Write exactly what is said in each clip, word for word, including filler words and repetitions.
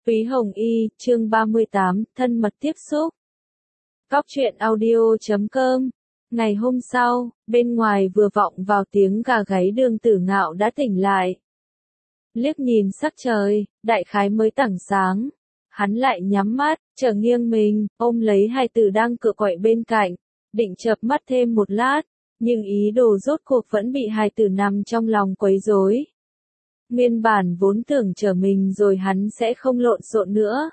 Túy Hồng Y, chương ba mươi tám, thân mật tiếp xúc. Cóc truyện audio chấm com. Ngày hôm sau, bên ngoài vừa vọng vào tiếng gà gáy, Đường Tử Ngạo đã tỉnh lại. Liếc nhìn sắc trời, đại khái mới tảng sáng. Hắn lại nhắm mắt, trở nghiêng mình, ôm lấy hài tử đang cựa quậy bên cạnh, định chợp mắt thêm một lát, nhưng ý đồ rốt cuộc vẫn bị hài tử nằm trong lòng quấy rối. Nguyên bản vốn tưởng chờ mình rồi hắn sẽ không lộn xộn nữa.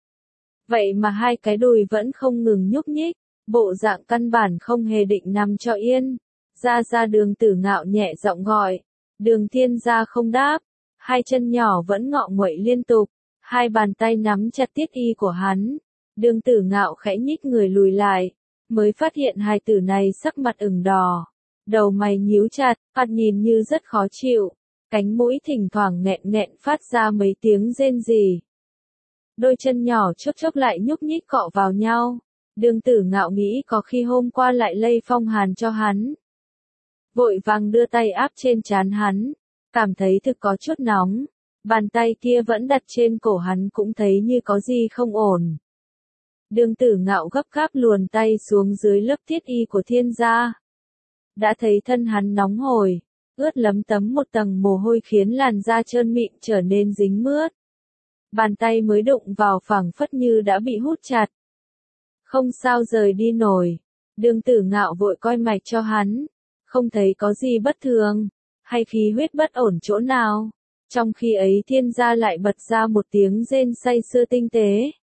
Vậy mà hai cái đùi vẫn không ngừng nhúc nhích, bộ dạng căn bản không hề định nằm cho yên. Ra ra Đường Tử Ngạo nhẹ giọng gọi, Đường Thiên Gia không đáp, hai chân nhỏ vẫn ngọ nguậy liên tục, hai bàn tay nắm chặt tiết y của hắn. Đường Tử Ngạo khẽ nhích người lùi lại, mới phát hiện hài tử này sắc mặt ửng đỏ, đầu mày nhíu chặt, mặt nhìn như rất khó chịu. Cánh mũi thỉnh thoảng nghẹn nghẹn phát ra mấy tiếng rên rỉ. Đôi chân nhỏ chốc chốc lại nhúc nhích cọ vào nhau. Đường Tử Ngạo nghĩ có khi hôm qua lại lây phong hàn cho hắn. Vội vàng đưa tay áp trên trán hắn, cảm thấy thực có chút nóng. Bàn tay kia vẫn đặt trên cổ hắn cũng thấy như có gì không ổn. Đường Tử Ngạo gấp gáp luồn tay xuống dưới lớp thiết y của Thiên gia. Đã thấy thân hắn nóng hổi, ướt lấm tấm một tầng mồ hôi khiến làn da trơn mịn trở nên dính mướt. Bàn tay mới đụng vào phảng phất như đã bị hút chặt. Không sao rời đi nổi. Đường Tử Ngạo vội coi mạch cho hắn, không thấy có gì bất thường, hay khí huyết bất ổn chỗ nào. Trong khi ấy Thiên gia lại bật ra một tiếng rên say sưa tinh tế.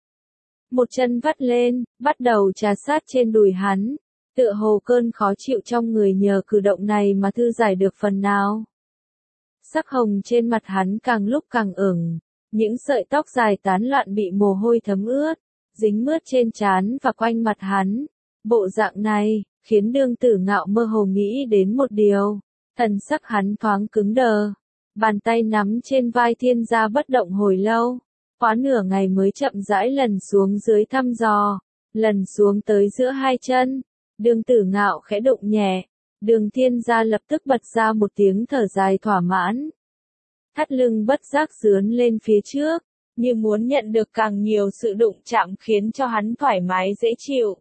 Một chân vắt lên, bắt đầu trà sát trên đùi hắn. Tựa hồ cơn khó chịu trong người nhờ cử động này mà thư giải được phần nào. Sắc hồng trên mặt hắn càng lúc càng ửng, những sợi tóc dài tán loạn bị mồ hôi thấm ướt, dính mướt trên trán và quanh mặt hắn. Bộ dạng này, khiến Đường Tử Ngạo mơ hồ nghĩ đến một điều, thần sắc hắn thoáng cứng đờ. Bàn tay nắm trên vai Thiên gia bất động hồi lâu, quá nửa ngày mới chậm rãi lần xuống dưới thăm dò, lần xuống tới giữa hai chân. Đường Tử Ngạo khẽ đụng nhẹ, Đường Thiên gia lập tức bật ra một tiếng thở dài thỏa mãn. Thắt lưng bất giác dướn lên phía trước, như muốn nhận được càng nhiều sự đụng chạm khiến cho hắn thoải mái dễ chịu.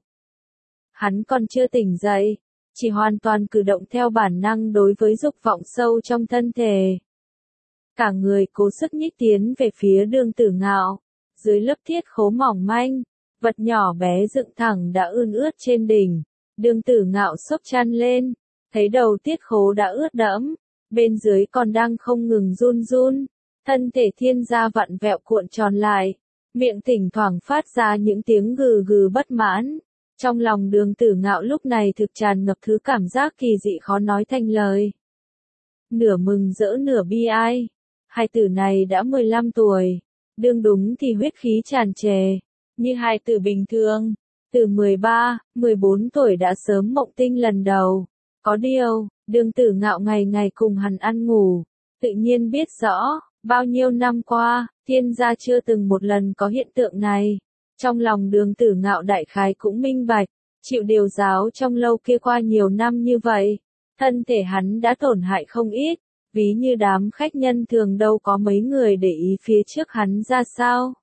Hắn còn chưa tỉnh dậy, chỉ hoàn toàn cử động theo bản năng đối với dục vọng sâu trong thân thể. Cả người cố sức nhích tiến về phía Đường Tử Ngạo, dưới lớp thiết khố mỏng manh, vật nhỏ bé dựng thẳng đã ươn ướt trên đỉnh. Đường Tử Ngạo xốc chăn lên, thấy đầu tiết khố đã ướt đẫm, bên dưới còn đang không ngừng run run, thân thể Thiên gia vặn vẹo cuộn tròn lại, miệng thỉnh thoảng phát ra những tiếng gừ gừ bất mãn. Trong lòng Đường Tử Ngạo lúc này thực tràn ngập thứ cảm giác kỳ dị khó nói thành lời. Nửa mừng rỡ nửa bi ai, hài tử này đã mười lăm tuổi, đương đúng thì huyết khí tràn trề, như hài tử bình thường. Từ mười ba, mười bốn tuổi đã sớm mộng tinh lần đầu. Có điều, Đường Tử Ngạo ngày ngày cùng hắn ăn ngủ, tự nhiên biết rõ, bao nhiêu năm qua, Thiên gia chưa từng một lần có hiện tượng này. Trong lòng Đường Tử Ngạo đại khái cũng minh bạch, chịu điều giáo trong lâu kia qua nhiều năm như vậy, thân thể hắn đã tổn hại không ít, ví như đám khách nhân thường đâu có mấy người để ý phía trước hắn ra sao.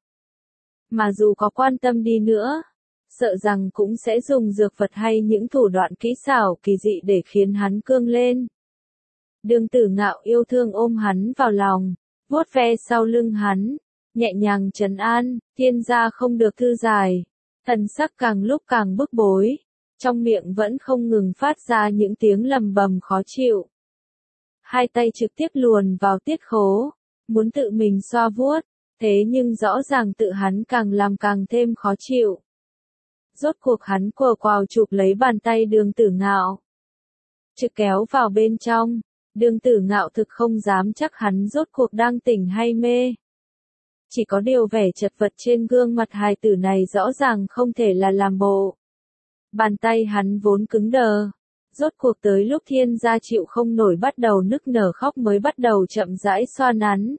Mà dù có quan tâm đi nữa, sợ rằng cũng sẽ dùng dược vật hay những thủ đoạn kỹ xảo kỳ dị để khiến hắn cương lên. Đường Tử Ngạo yêu thương ôm hắn vào lòng, vuốt ve sau lưng hắn, nhẹ nhàng trấn an. Thiên gia không được thư giải, thần sắc càng lúc càng bức bối, trong miệng vẫn không ngừng phát ra những tiếng lầm bầm khó chịu. Hai tay trực tiếp luồn vào tiết khố, muốn tự mình xoa vuốt, thế nhưng rõ ràng tự hắn càng làm càng thêm khó chịu. Rốt cuộc hắn quờ quào chụp lấy bàn tay Đường Tử Ngạo, trực kéo vào bên trong. Đường Tử Ngạo thực không dám chắc hắn rốt cuộc đang tỉnh hay mê. Chỉ có điều vẻ chật vật trên gương mặt hài tử này rõ ràng không thể là làm bộ. Bàn tay hắn vốn cứng đờ, rốt cuộc tới lúc Thiên gia chịu không nổi bắt đầu nức nở khóc mới bắt đầu chậm rãi xoa nắn.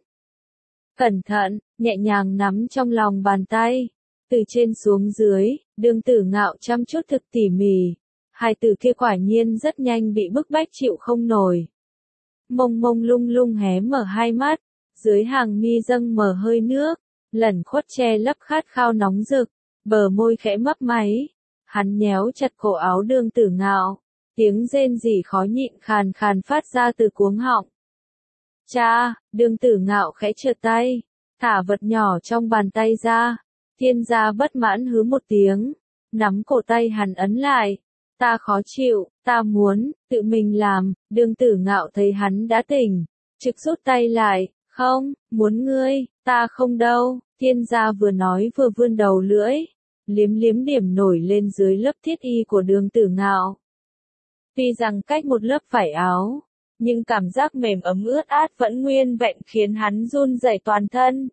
Cẩn thận, nhẹ nhàng nắm trong lòng bàn tay, từ trên xuống dưới. Đường Tử Ngạo chăm chút thực tỉ mỉ, hài tử kia quả nhiên rất nhanh bị bức bách chịu không nổi. Mông mông lung lung hé mở hai mắt, dưới hàng mi dâng mở hơi nước, lẩn khuất che lấp khát khao nóng rực, bờ môi khẽ mấp máy. Hắn nhéo chặt cổ áo Đường Tử Ngạo, tiếng rên rỉ khó nhịn khàn khàn phát ra từ cuống họng. Cha, Đường Tử Ngạo khẽ trượt tay, thả vật nhỏ trong bàn tay ra. Thiên gia bất mãn hứ một tiếng, nắm cổ tay hắn ấn lại. Ta khó chịu, ta muốn, tự mình làm. Đường Tử Ngạo thấy hắn đã tỉnh, trực rút tay lại. Không, muốn ngươi, ta không đâu. Thiên gia vừa nói vừa vươn đầu lưỡi, liếm liếm điểm nổi lên dưới lớp thiết y của Đường Tử Ngạo. Tuy rằng cách một lớp vải áo, nhưng cảm giác mềm ấm ướt át vẫn nguyên vẹn khiến hắn run rẩy toàn thân.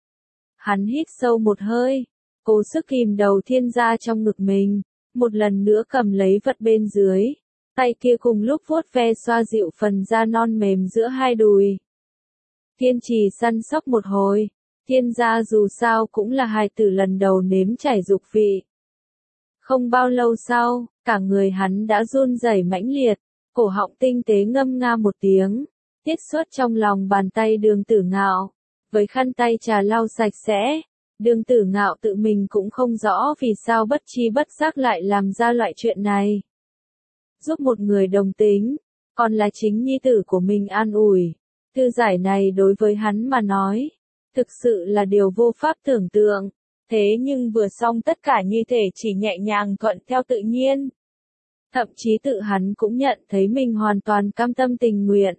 Hắn hít sâu một hơi, cố sức kìm đầu thiên gia trong ngực mình, một lần nữa cầm lấy vật bên dưới, tay kia cùng lúc vuốt ve xoa dịu phần da non mềm giữa hai đùi. Kiên trì săn sóc một hồi, thiên gia dù sao cũng là hài tử lần đầu nếm trải dục vị. Không bao lâu sau, cả người hắn đã run rẩy mãnh liệt, cổ họng tinh tế ngâm nga một tiếng, tiết xuất trong lòng bàn tay Đường Tử Ngạo, với khăn tay trà lau sạch sẽ. Đường Tử Ngạo tự mình cũng không rõ vì sao bất chi bất giác lại làm ra loại chuyện này. Giúp một người đồng tính, còn là chính nhi tử của mình an ủi. Thư giải này đối với hắn mà nói, thực sự là điều vô pháp tưởng tượng. Thế nhưng vừa xong tất cả như thể chỉ nhẹ nhàng thuận theo tự nhiên. Thậm chí tự hắn cũng nhận thấy mình hoàn toàn cam tâm tình nguyện.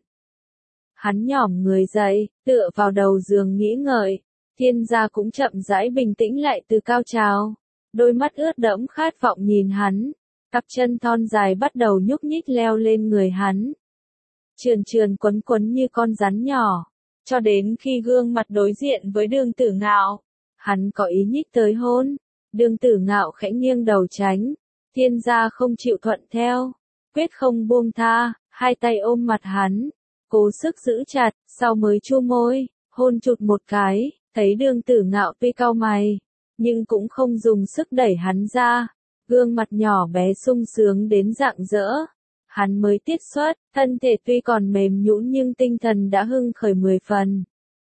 Hắn nhỏm người dậy, tựa vào đầu giường nghĩ ngợi. Thiên gia cũng chậm rãi bình tĩnh lại từ cao trào. Đôi mắt ướt đẫm khát vọng nhìn hắn. Cặp chân thon dài bắt đầu nhúc nhích leo lên người hắn. Trườn trườn quấn quấn như con rắn nhỏ. Cho đến khi gương mặt đối diện với Đường Tử Ngạo, hắn có ý nhích tới hôn. Đường Tử Ngạo khẽ nghiêng đầu tránh. Thiên gia không chịu thuận theo, quyết không buông tha, hai tay ôm mặt hắn, cố sức giữ chặt, sau mới chu môi, hôn chụt một cái. Thấy Đường Tử Ngạo tuy cau mày, nhưng cũng không dùng sức đẩy hắn ra. Gương mặt nhỏ bé sung sướng đến rạng rỡ. Hắn mới tiết xuất, thân thể tuy còn mềm nhũn nhưng tinh thần đã hưng khởi mười phần.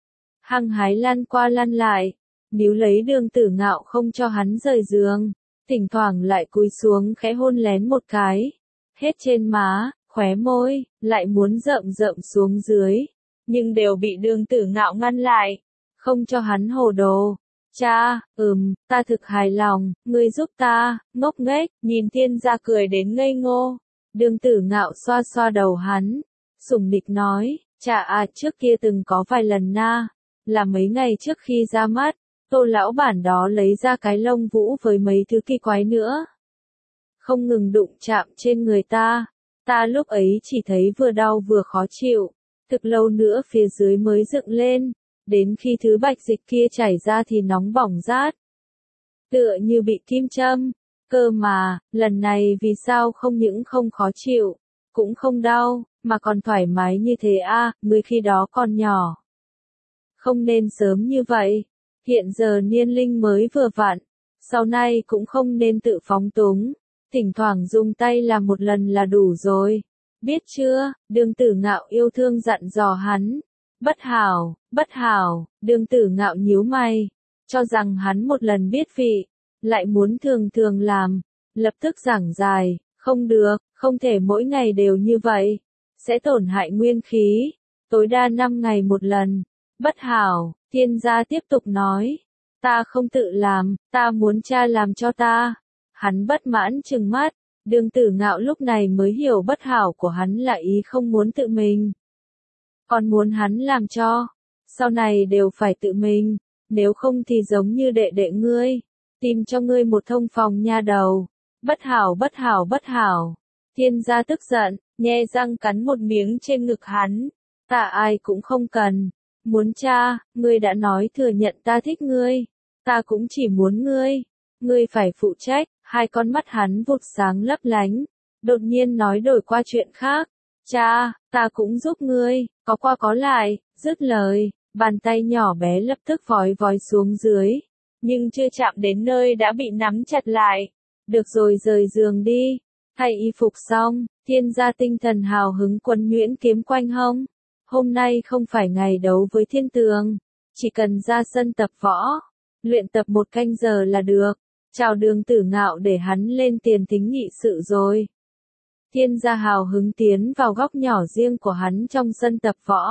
Hăng hái lăn qua lăn lại, níu lấy Đường Tử Ngạo không cho hắn rời giường, thỉnh thoảng lại cúi xuống khẽ hôn lén một cái. Hết trên má, khóe môi, lại muốn rậm rậm xuống dưới, nhưng đều bị Đường Tử Ngạo ngăn lại. Không cho hắn hồ đồ. Cha, ừm, ta thực hài lòng, ngươi giúp ta. Ngốc nghếch, nhìn thiên gia cười đến ngây ngô. Đường Tử Ngạo xoa xoa đầu hắn, sủng nịch nói, cha à, trước kia từng có vài lần na, là mấy ngày trước khi ra mắt, Tô lão bản đó lấy ra cái lông vũ với mấy thứ kỳ quái nữa. Không ngừng đụng chạm trên người ta, ta lúc ấy chỉ thấy vừa đau vừa khó chịu, thực lâu nữa phía dưới mới dựng lên. Đến khi thứ bạch dịch kia chảy ra thì nóng bỏng rát. Tựa như bị kim châm. Cơ mà, lần này vì sao không những không khó chịu, cũng không đau, mà còn thoải mái như thế a? À, người khi đó còn nhỏ. Không nên sớm như vậy. Hiện giờ niên linh mới vừa vặn. Sau này cũng không nên tự phóng túng. Thỉnh thoảng dùng tay làm một lần là đủ rồi. Biết chưa? Đường Tử Ngạo yêu thương dặn dò hắn. Bất hảo, bất hảo, Đường Tử Ngạo nhíu mày, cho rằng hắn một lần biết vị, lại muốn thường thường làm, lập tức giảng giải, không được, không thể mỗi ngày đều như vậy, sẽ tổn hại nguyên khí, tối đa năm ngày một lần. Bất hảo, thiên gia tiếp tục nói, ta không tự làm, ta muốn cha làm cho ta. Hắn bất mãn trừng mắt, Đường Tử Ngạo lúc này mới hiểu bất hảo của hắn là ý không muốn tự mình. Còn muốn hắn làm cho, sau này đều phải tự mình, nếu không thì giống như đệ đệ ngươi, tìm cho ngươi một thông phòng nha đầu. Bất hảo bất hảo bất hảo. Thiên gia tức giận, nhe răng cắn một miếng trên ngực hắn. Ta ai cũng không cần. Muốn cha, ngươi đã nói thừa nhận ta thích ngươi. Ta cũng chỉ muốn ngươi. Ngươi phải phụ trách. Hai con mắt hắn vụt sáng lấp lánh. Đột nhiên nói đổi qua chuyện khác. Cha, ta cũng giúp ngươi, có qua có lại. Dứt lời, bàn tay nhỏ bé lập tức vói vói xuống dưới. Nhưng chưa chạm đến nơi đã bị nắm chặt lại. Được rồi, rời giường đi. Thay y phục xong, thiên gia tinh thần hào hứng quấn nhuyễn kiếm quanh hông. Hôm nay không phải ngày đấu với thiên tường. chỉ cần ra sân tập võ, luyện tập một canh giờ là được. Chào Đường Tử Ngạo để hắn lên tiền thính nghị sự rồi. Thiên gia hào hứng tiến vào góc nhỏ riêng của hắn trong sân tập võ.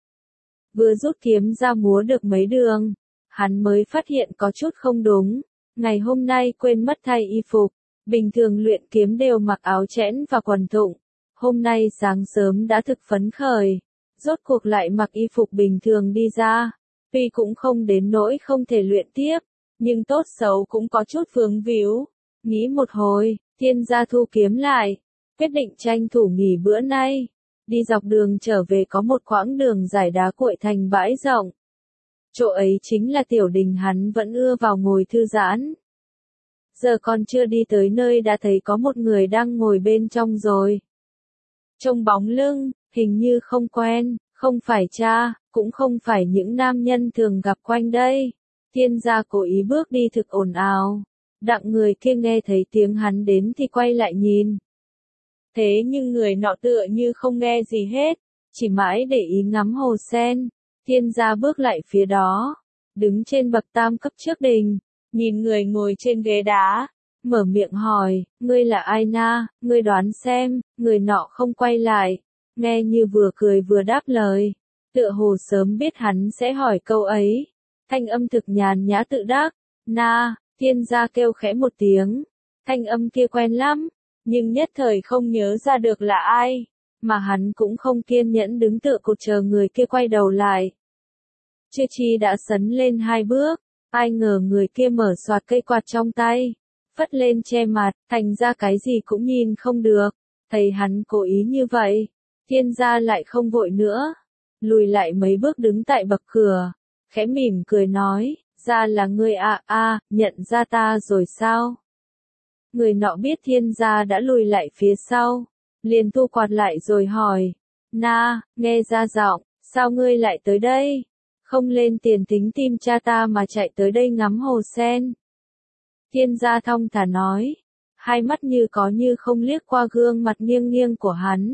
Vừa rút kiếm ra múa được mấy đường, hắn mới phát hiện có chút không đúng. Ngày hôm nay quên mất thay y phục, bình thường luyện kiếm đều mặc áo chẽn và quần thụng. Hôm nay sáng sớm đã thực phấn khởi, rốt cuộc lại mặc y phục bình thường đi ra. Tuy cũng không đến nỗi không thể luyện tiếp, nhưng tốt xấu cũng có chút vướng víu. Nghĩ một hồi, Thiên gia thu kiếm lại, quyết định tranh thủ nghỉ bữa nay. Đi dọc đường trở về có một quãng đường dài đá cuội thành bãi rộng. Chỗ ấy chính là tiểu đình hắn vẫn ưa vào ngồi thư giãn. Giờ còn chưa đi tới nơi đã thấy có một người đang ngồi bên trong rồi. Trông bóng lưng, hình như không quen, không phải cha, cũng không phải những nam nhân thường gặp quanh đây. Thiên gia cố ý bước đi thực ồn ào. Đặng người kia nghe thấy tiếng hắn đến thì quay lại nhìn. Thế nhưng người nọ tựa như không nghe gì hết, chỉ mãi để ý ngắm hồ sen. Thiên gia bước lại phía đó, đứng trên bậc tam cấp trước đình, nhìn người ngồi trên ghế đá, mở miệng hỏi, ngươi là ai na, ngươi đoán xem. Người nọ không quay lại, nghe như vừa cười vừa đáp lời, tựa hồ sớm biết hắn sẽ hỏi câu ấy. Thanh âm thực nhàn nhã tự đắc, na. Thiên gia kêu khẽ một tiếng, thanh âm kia quen lắm, nhưng nhất thời không nhớ ra được là ai, mà hắn cũng không kiên nhẫn đứng tựa cột chờ người kia quay đầu lại. Chưa chi đã sấn lên hai bước, ai ngờ người kia mở xoạt cây quạt trong tay, phất lên che mặt, thành ra cái gì cũng nhìn không được. Thấy hắn cố ý như vậy, Thiên gia lại không vội nữa, lùi lại mấy bước đứng tại bậc cửa, khẽ mỉm cười nói, ra là ngươi à à, nhận ra ta rồi sao? Người nọ biết Thiên gia đã lùi lại phía sau, liền thu quạt lại rồi hỏi, na, nghe ra giọng, sao ngươi lại tới đây? Không lên tiền thính tìm cha ta mà chạy tới đây ngắm hồ sen. Thiên gia thong thả nói, hai mắt như có như không liếc qua gương mặt nghiêng nghiêng của hắn.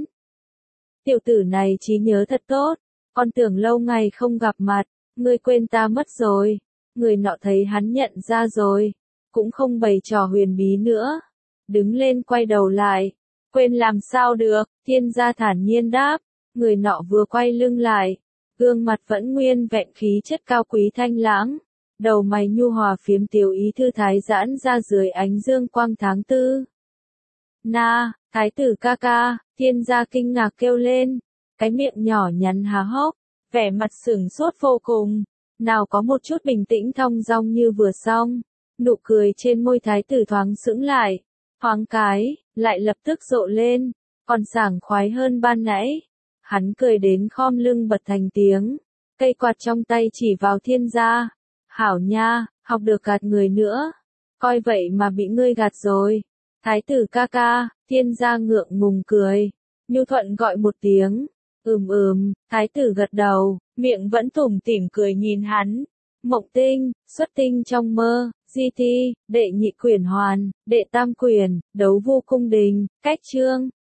Tiểu tử này trí nhớ thật tốt, con tưởng lâu ngày không gặp mặt, ngươi quên ta mất rồi. Người nọ thấy hắn nhận ra rồi, cũng không bày trò huyền bí nữa, đứng lên quay đầu lại, quên làm sao được. Thiên gia thản nhiên đáp, người nọ vừa quay lưng lại, gương mặt vẫn nguyên vẹn khí chất cao quý thanh lãng, đầu mày nhu hòa phiếm tiểu ý thư thái giãn ra dưới ánh dương quang tháng tư. Na, thái tử ca ca, Thiên gia kinh ngạc kêu lên, cái miệng nhỏ nhắn há hốc, vẻ mặt sửng sốt vô cùng, nào có một chút bình tĩnh thong dong như vừa xong, nụ cười trên môi thái tử thoáng sững lại, thoáng cái, lại lập tức rộ lên, còn sảng khoái hơn ban nãy. Hắn cười đến khom lưng bật thành tiếng, cây quạt trong tay chỉ vào Thiên gia, hảo nha, học được gạt người nữa, coi vậy mà bị ngươi gạt rồi. Thái tử ca ca, Thiên gia ngượng ngùng cười, nhu thuận gọi một tiếng, ừm ừm, thái tử gật đầu, miệng vẫn tủm tỉm cười nhìn hắn. Mộng tinh, xuất tinh trong mơ, di thi, đệ nhị quyển hoàn, đệ tam quyển, đấu vu cung đình, cách chương.